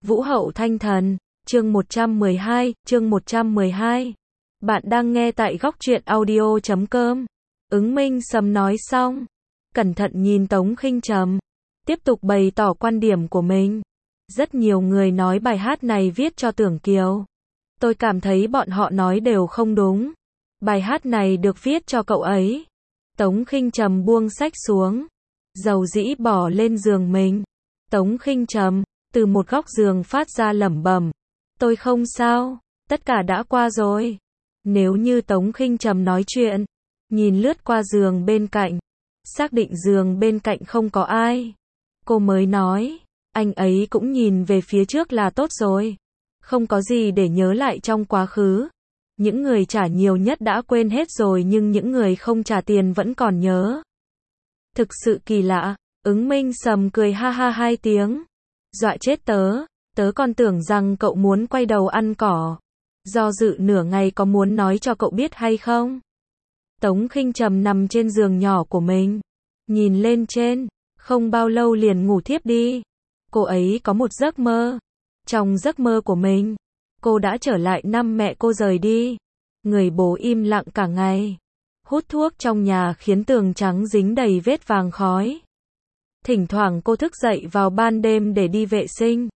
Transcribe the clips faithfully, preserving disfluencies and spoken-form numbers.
Vũ hậu thanh thần, chương một trăm mười hai, chương một trăm mười hai. Bạn đang nghe tại góc truyện audio chấm com. Ứng Minh Sầm nói xong, cẩn thận nhìn Tống Khinh Trầm, tiếp tục bày tỏ quan điểm của mình. Rất nhiều người nói bài hát này viết cho Tưởng Kiều. Tôi cảm thấy bọn họ nói đều không đúng. Bài hát này được viết cho cậu ấy. Tống Khinh Trầm buông sách xuống, dầu dĩ bỏ lên giường mình. Tống Khinh Trầm từ một góc giường phát ra lẩm bẩm, tôi không sao, tất cả đã qua rồi. Nếu như Tống Khinh Trầm nói chuyện, nhìn lướt qua giường bên cạnh, xác định giường bên cạnh không có ai, cô mới nói, anh ấy cũng nhìn về phía trước là tốt rồi. Không có gì để nhớ lại trong quá khứ. Những người trả nhiều nhất đã quên hết rồi, nhưng những người không trả tiền vẫn còn nhớ. Thực sự kỳ lạ. Ứng Minh Sầm cười ha ha hai tiếng. Dọa chết tớ, tớ còn tưởng rằng cậu muốn quay đầu ăn cỏ. Do dự nửa ngày có muốn nói cho cậu biết hay không? Tống Khinh Trầm nằm trên giường nhỏ của mình, nhìn lên trên, không bao lâu liền ngủ thiếp đi. Cô ấy có một giấc mơ. Trong giấc mơ của mình, cô đã trở lại năm mẹ cô rời đi. Người bố im lặng cả ngày, hút thuốc trong nhà khiến tường trắng dính đầy vết vàng khói. Thỉnh thoảng cô thức dậy vào ban đêm để đi vệ sinh.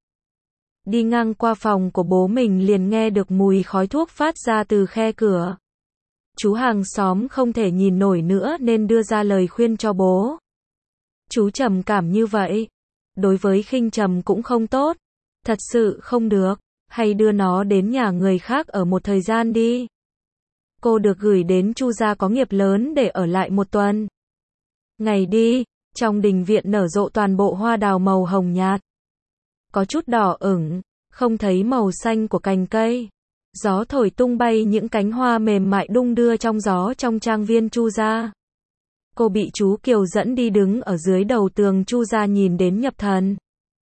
Đi ngang qua phòng của bố mình liền nghe được mùi khói thuốc phát ra từ khe cửa. Chú hàng xóm không thể nhìn nổi nữa nên đưa ra lời khuyên cho bố. Chú trầm cảm như vậy, đối với Khinh Trầm cũng không tốt. Thật sự không được, hay đưa nó đến nhà người khác ở một thời gian đi. Cô được gửi đến Chu gia có nghiệp lớn để ở lại một tuần. Ngày đi, trong đình viện nở rộ toàn bộ hoa đào màu hồng nhạt. Có chút đỏ ửng, không thấy màu xanh của cành cây. Gió thổi tung bay những cánh hoa mềm mại đung đưa trong gió trong trang viên Chu gia. Cô bị chú Kiều dẫn đi đứng ở dưới đầu tường Chu gia nhìn đến nhập thần.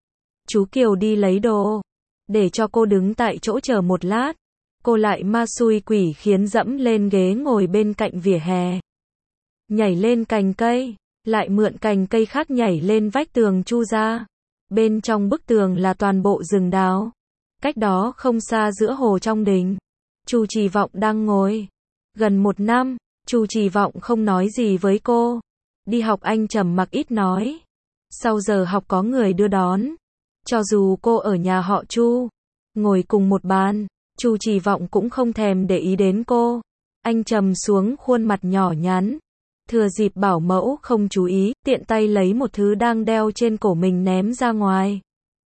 Chú Kiều đi lấy đồ, để cho cô đứng tại chỗ chờ một lát. Cô lại ma xui quỷ khiến dẫm lên ghế ngồi bên cạnh vỉa hè. Nhảy lên cành cây, lại mượn cành cây khác nhảy lên vách tường Chu gia. Bên trong bức tường là toàn bộ rừng đào. Cách đó không xa giữa hồ trong đình, Chu Trì Vọng đang ngồi. Gần một năm, Chu Trì Vọng không nói gì với cô. Đi học anh trầm mặc ít nói. Sau giờ học có người đưa đón. Cho dù cô ở nhà họ Chu, ngồi cùng một bàn, Chu Trì Vọng cũng không thèm để ý đến cô. Anh trầm xuống khuôn mặt nhỏ nhắn. Thừa dịp bảo mẫu không chú ý, tiện tay lấy một thứ đang đeo trên cổ mình ném ra ngoài.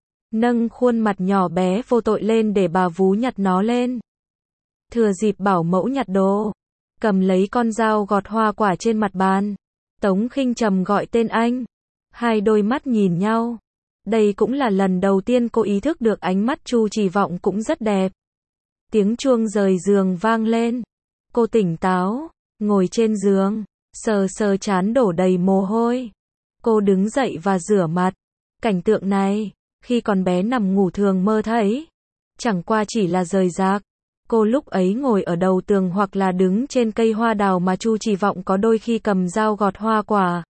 Nâng khuôn mặt nhỏ bé vô tội lên để bà vú nhặt nó lên. Thừa dịp bảo mẫu nhặt đồ, cầm lấy con dao gọt hoa quả trên mặt bàn. Tống Khinh Trầm gọi tên anh. Hai đôi mắt nhìn nhau. Đây cũng là lần đầu tiên cô ý thức được ánh mắt Chu Trì Vọng cũng rất đẹp. Tiếng chuông rời giường vang lên. Cô tỉnh táo, ngồi trên giường, sờ sờ trán đổ đầy mồ hôi. Cô đứng dậy và rửa mặt. Cảnh tượng này, khi còn bé nằm ngủ thường mơ thấy. Chẳng qua chỉ là rời rạc. Cô lúc ấy ngồi ở đầu tường hoặc là đứng trên cây hoa đào mà Chu Trì Vọng có đôi khi cầm dao gọt hoa quả.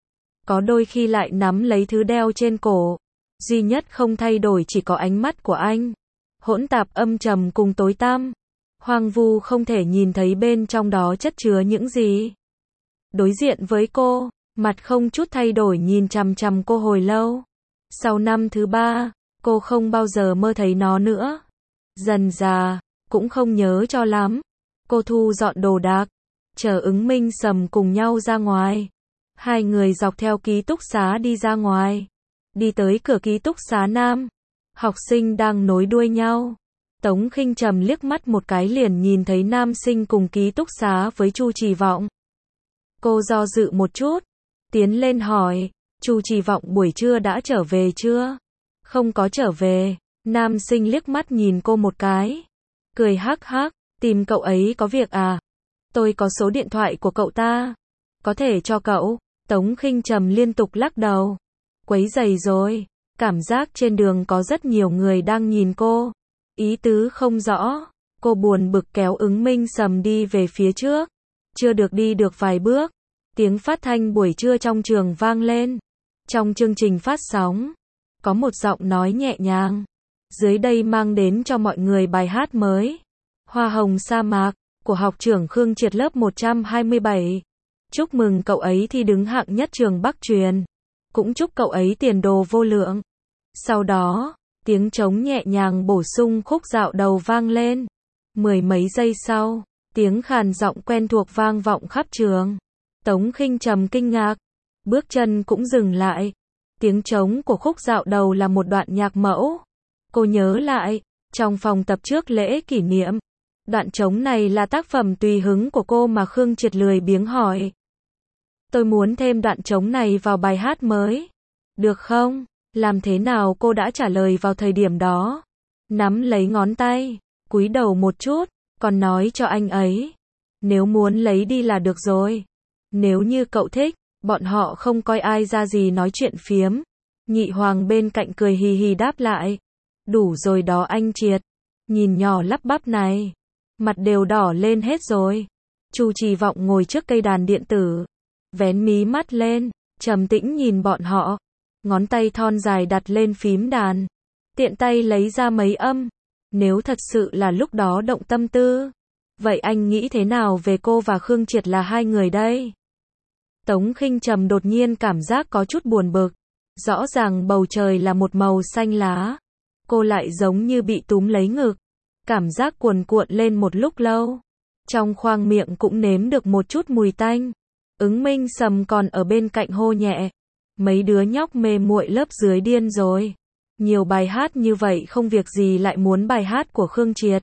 Có đôi khi lại nắm lấy thứ đeo trên cổ. Duy nhất không thay đổi chỉ có ánh mắt của anh. Hỗn tạp âm trầm cùng tối tăm. Hoang vu không thể nhìn thấy bên trong đó chất chứa những gì. Đối diện với cô, mặt không chút thay đổi nhìn chằm chằm cô hồi lâu. Sau năm thứ ba, cô không bao giờ mơ thấy nó nữa. Dần dà, cũng không nhớ cho lắm. Cô thu dọn đồ đạc, chờ Ứng Minh Sầm cùng nhau ra ngoài. Hai người dọc theo ký túc xá đi ra ngoài. Đi tới cửa ký túc xá nam. Học sinh đang nối đuôi nhau. Tống Khinh Trầm liếc mắt một cái liền nhìn thấy nam sinh cùng ký túc xá với Chu Trì Vọng. Cô do dự một chút, tiến lên hỏi, Chu Trì Vọng buổi trưa đã trở về chưa? Không có trở về. Nam sinh liếc mắt nhìn cô một cái, cười hắc hắc, tìm cậu ấy có việc à? Tôi có số điện thoại của cậu ta, có thể cho cậu. Tống Khinh Trầm liên tục lắc đầu. Quấy rầy rồi, cảm giác trên đường có rất nhiều người đang nhìn cô. Ý tứ không rõ, cô buồn bực kéo Ứng Minh Sầm đi về phía trước. Chưa được đi được vài bước, tiếng phát thanh buổi trưa trong trường vang lên. Trong chương trình phát sóng, có một giọng nói nhẹ nhàng. Dưới đây mang đến cho mọi người bài hát mới. Hoa hồng sa mạc, của học trưởng Khương Triệt lớp một trăm hai mươi bảy. Chúc mừng cậu ấy thi đứng hạng nhất trường Bắc Truyền. Cũng chúc cậu ấy tiền đồ vô lượng. Sau đó, tiếng trống nhẹ nhàng bổ sung khúc dạo đầu vang lên. Mười mấy giây sau, tiếng khàn giọng quen thuộc vang vọng khắp trường. Tống Khinh Trầm kinh ngạc, bước chân cũng dừng lại. Tiếng trống của khúc dạo đầu là một đoạn nhạc mẫu. Cô nhớ lại, trong phòng tập trước lễ kỷ niệm, đoạn trống này là tác phẩm tùy hứng của cô mà Khương Triệt lười biếng hỏi. Tôi muốn thêm đoạn trống này vào bài hát mới. Được không? Làm thế nào cô đã trả lời vào thời điểm đó. Nắm lấy ngón tay, cúi đầu một chút, còn nói cho anh ấy. Nếu muốn lấy đi là được rồi. Nếu như cậu thích, bọn họ không coi ai ra gì nói chuyện phiếm. Nhị Hoàng bên cạnh cười hì hì đáp lại. Đủ rồi đó anh Triệt. Nhìn nhỏ lắp bắp này. Mặt đều đỏ lên hết rồi. Chu Trì Vọng ngồi trước cây đàn điện tử. Vén mí mắt lên, trầm tĩnh nhìn bọn họ. Ngón tay thon dài đặt lên phím đàn. Tiện tay lấy ra mấy âm. Nếu thật sự là lúc đó động tâm tư. Vậy anh nghĩ thế nào về cô và Khương Triệt là hai người đây? Tống Khinh Trầm đột nhiên cảm giác có chút buồn bực. Rõ ràng bầu trời là một màu xanh lá. Cô lại giống như bị túm lấy ngực. Cảm giác cuồn cuộn lên một lúc lâu. Trong khoang miệng cũng nếm được một chút mùi tanh. Ứng Minh Sầm còn ở bên cạnh hô nhẹ. Mấy đứa nhóc mê muội lớp dưới điên rồi. Nhiều bài hát như vậy không việc gì lại muốn bài hát của Khương Triệt.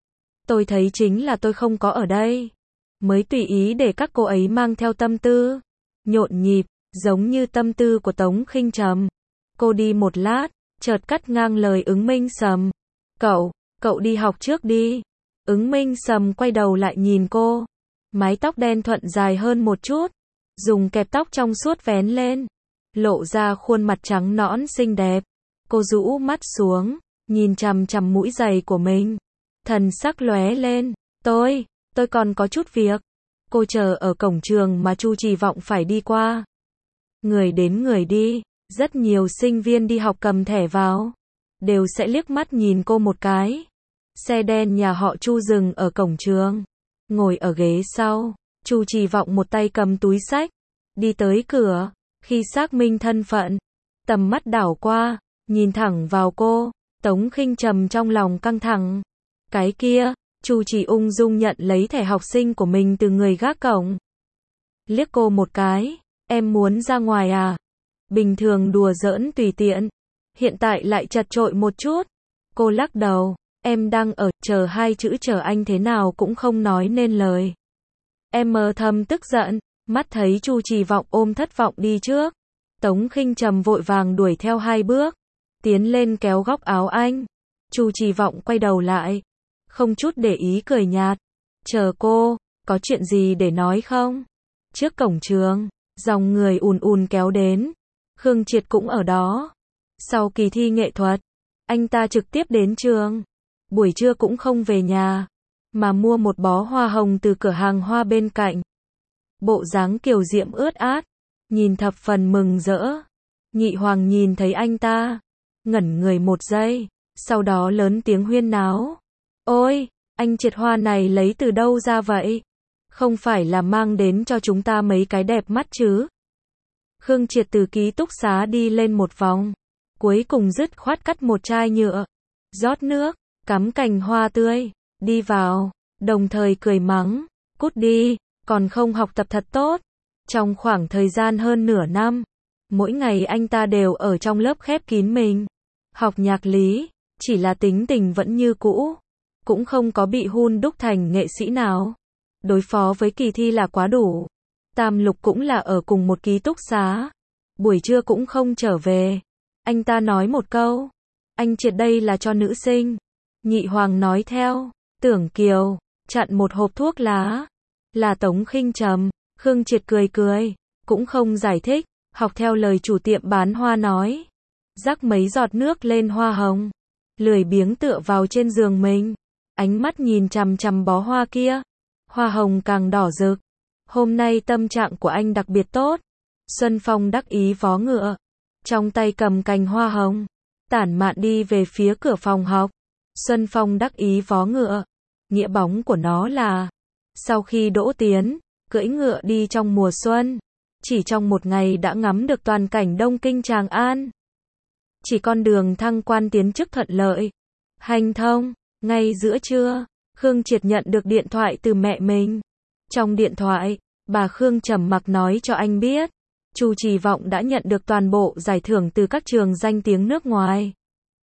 Tôi thấy chính là tôi không có ở đây. Mới tùy ý để các cô ấy mang theo tâm tư. Nhộn nhịp, giống như tâm tư của Tống Khinh Trầm. Cô đi một lát, chợt cắt ngang lời Ứng Minh Sầm. Cậu, cậu đi học trước đi. Ứng Minh Sầm quay đầu lại nhìn cô. Mái tóc đen thuận dài hơn một chút. Dùng kẹp tóc trong suốt vén lên. Lộ ra khuôn mặt trắng nõn xinh đẹp. Cô rũ mắt xuống, nhìn chằm chằm mũi giày của mình. Thần sắc lóe lên. Tôi, tôi còn có chút việc. Cô chờ ở cổng trường mà Chu Trì Vọng phải đi qua. Người đến người đi, rất nhiều sinh viên đi học cầm thẻ vào. Đều sẽ liếc mắt nhìn cô một cái. Xe đen nhà họ Chu dừng ở cổng trường. Ngồi ở ghế sau, Chu Trì Vọng một tay cầm túi xách. Đi tới cửa, khi xác minh thân phận. Tầm mắt đảo qua, nhìn thẳng vào cô. Tống Khinh Trầm trong lòng căng thẳng. Cái kia, Chu Trì ung dung nhận lấy thẻ học sinh của mình từ người gác cổng. Liếc cô một cái, em muốn ra ngoài à? Bình thường đùa giỡn tùy tiện, hiện tại lại chật chội một chút. Cô lắc đầu, em đang ở, chờ hai chữ chờ anh thế nào cũng không nói nên lời. Em mơ thầm tức giận, mắt thấy Chu Trì Vọng ôm thất vọng đi trước. Tống Khinh Trầm vội vàng đuổi theo hai bước, tiến lên kéo góc áo anh. Chu Trì Vọng quay đầu lại, không chút để ý cười nhạt. Chờ cô, có chuyện gì để nói không? Trước cổng trường, dòng người ùn ùn kéo đến. Khương Triệt cũng ở đó. Sau kỳ thi nghệ thuật, anh ta trực tiếp đến trường. Buổi trưa cũng không về nhà, mà mua một bó hoa hồng từ cửa hàng hoa bên cạnh. Bộ dáng kiều diễm ướt át, nhìn thập phần mừng rỡ. Nhị Hoàng nhìn thấy anh ta, ngẩn người một giây, sau đó lớn tiếng huyên náo. Ôi, anh Triệt hoa này lấy từ đâu ra vậy? Không phải là mang đến cho chúng ta mấy cái đẹp mắt chứ? Khương Triệt từ ký túc xá đi lên một vòng, cuối cùng dứt khoát cắt một chai nhựa, rót nước, cắm cành hoa tươi, đi vào, đồng thời cười mắng, cút đi, còn không học tập thật tốt. Trong khoảng thời gian hơn nửa năm, mỗi ngày anh ta đều ở trong lớp khép kín mình, học nhạc lý, chỉ là tính tình vẫn như cũ, cũng không có bị hun đúc thành nghệ sĩ nào. Đối phó với kỳ thi là quá đủ. Tam Lục cũng là ở cùng một ký túc xá, buổi trưa cũng không trở về. Anh ta nói một câu, anh Triệt đây là cho nữ sinh. Nhị Hoàng nói theo, Tưởng Kiều, chặn một hộp thuốc lá. Là Tống Khinh Trầm. Khương Triệt cười cười, cũng không giải thích, học theo lời chủ tiệm bán hoa nói. Rắc mấy giọt nước lên hoa hồng, lười biếng tựa vào trên giường mình, ánh mắt nhìn chằm chằm bó hoa kia. Hoa hồng càng đỏ rực. Hôm nay tâm trạng của anh đặc biệt tốt. Xuân Phong đắc ý vó ngựa, trong tay cầm cành hoa hồng, tản mạn đi về phía cửa phòng học. Xuân Phong đắc ý vó ngựa. Nghĩa bóng của nó là, sau khi đỗ tiến, cưỡi ngựa đi trong mùa xuân, chỉ trong một ngày đã ngắm được toàn cảnh Đông Kinh Tràng An. Chỉ con đường thăng quan tiến chức thuận lợi, hành thông. Ngay giữa trưa, Khương Triệt nhận được điện thoại từ mẹ mình. Trong điện thoại, bà Khương trầm mặc nói cho anh biết, Chu Trì Vọng đã nhận được toàn bộ giải thưởng từ các trường danh tiếng nước ngoài.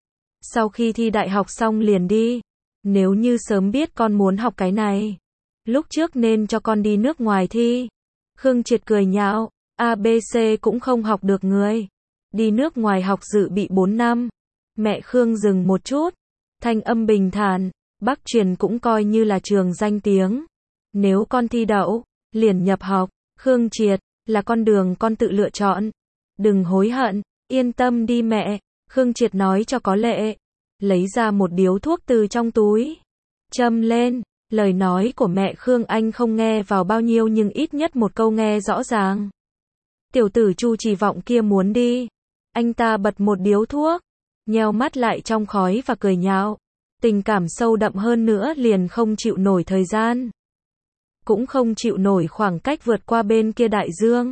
Sau khi thi đại học xong liền đi. Nếu như sớm biết con muốn học cái này, lúc trước nên cho con đi nước ngoài thi. Khương Triệt cười nhạo, a bê xê cũng không học được người. Đi nước ngoài học dự bị bốn năm. Mẹ Khương dừng một chút, thanh âm bình thản, Bắc Truyền cũng coi như là trường danh tiếng. Nếu con thi đậu, liền nhập học. Khương Triệt, là con đường con tự lựa chọn. Đừng hối hận, yên tâm đi mẹ. Khương Triệt nói cho có lệ. Lấy ra một điếu thuốc từ trong túi. Châm lên, lời nói của mẹ Khương anh không nghe vào bao nhiêu nhưng ít nhất một câu nghe rõ ràng. Tiểu tử Chu Trì Vọng kia muốn đi. Anh ta bật một điếu thuốc, nheo mắt lại trong khói và cười nhạo. Tình cảm sâu đậm hơn nữa liền không chịu nổi thời gian. Cũng không chịu nổi khoảng cách vượt qua bên kia đại dương.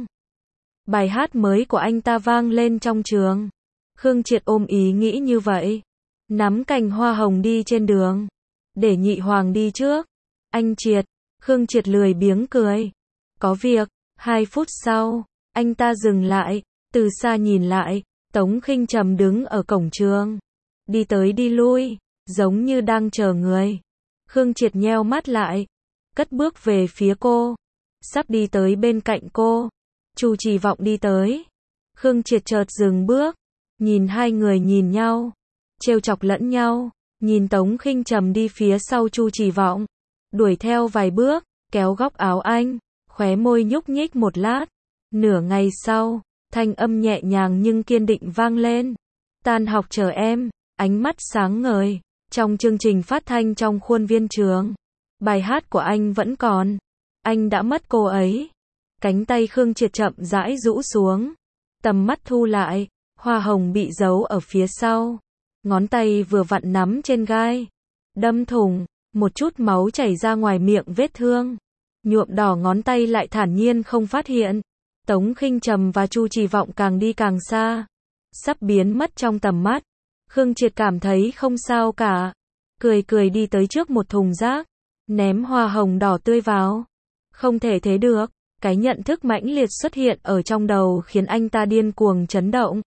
Bài hát mới của anh ta vang lên trong trường. Khương Triệt ôm ý nghĩ như vậy. Nắm cành hoa hồng đi trên đường. Để Nhị Hoàng đi trước. Anh Triệt. Khương Triệt lười biếng cười. Có việc. Hai phút sau, anh ta dừng lại. Từ xa nhìn lại, Tống Khinh Trầm đứng ở cổng trường. Đi tới đi lui, giống như đang chờ người. Khương Triệt nheo mắt lại. Cất bước về phía cô. Sắp đi tới bên cạnh cô. Chu Trì Vọng đi tới. Khương Triệt chợt dừng bước. Nhìn hai người nhìn nhau. Trêu chọc lẫn nhau. Nhìn Tống Khinh Trầm đi phía sau Chu Trì Vọng. Đuổi theo vài bước. Kéo góc áo anh. Khóe môi nhúc nhích một lát. Nửa ngày sau, thanh âm nhẹ nhàng nhưng kiên định vang lên. Tan học chờ em. Ánh mắt sáng ngời. Trong chương trình phát thanh trong khuôn viên trường, bài hát của anh vẫn còn. Anh đã mất cô ấy. Cánh tay Khương Triệt chậm rãi rũ xuống. Tầm mắt thu lại. Hoa hồng bị giấu ở phía sau. Ngón tay vừa vặn nắm trên gai. Đâm thủng. Một chút máu chảy ra ngoài miệng vết thương. Nhuộm đỏ ngón tay lại thản nhiên không phát hiện. Tống Khinh Trầm và Chu Trì Vọng càng đi càng xa. Sắp biến mất trong tầm mắt. Khương Triệt cảm thấy không sao cả. Cười cười đi tới trước một thùng rác. Ném hoa hồng đỏ tươi vào. Không thể thế được. Cái nhận thức mãnh liệt xuất hiện ở trong đầu khiến anh ta điên cuồng chấn động.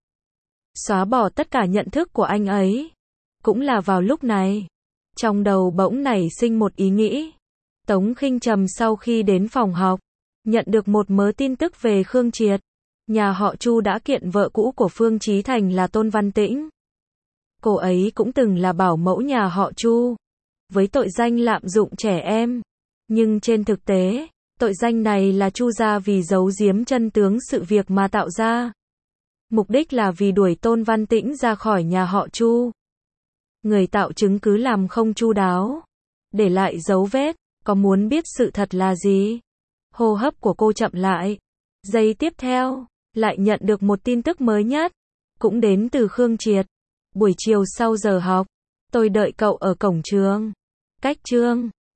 Xóa bỏ tất cả nhận thức của anh ấy. Cũng là vào lúc này. Trong đầu bỗng nảy sinh một ý nghĩ. Tống Khinh Trầm sau khi đến phòng học, nhận được một mớ tin tức về Khương Triệt. Nhà họ Chu đã kiện vợ cũ của Phương Chí Thành là Tôn Văn Tĩnh. Cô ấy cũng từng là bảo mẫu nhà họ Chu, với tội danh lạm dụng trẻ em. Nhưng trên thực tế, tội danh này là Chu gia vì giấu giếm chân tướng sự việc mà tạo ra. Mục đích là vì đuổi Tôn Văn Tĩnh ra khỏi nhà họ Chu. Người tạo chứng cứ làm không chu đáo, để lại dấu vết. Có muốn biết sự thật là gì? Hô hấp của cô chậm lại. Giây tiếp theo, lại nhận được một tin tức mới nhất. Cũng đến từ Khương Triệt. Buổi chiều sau giờ học, tôi đợi cậu ở cổng trường. Cách trường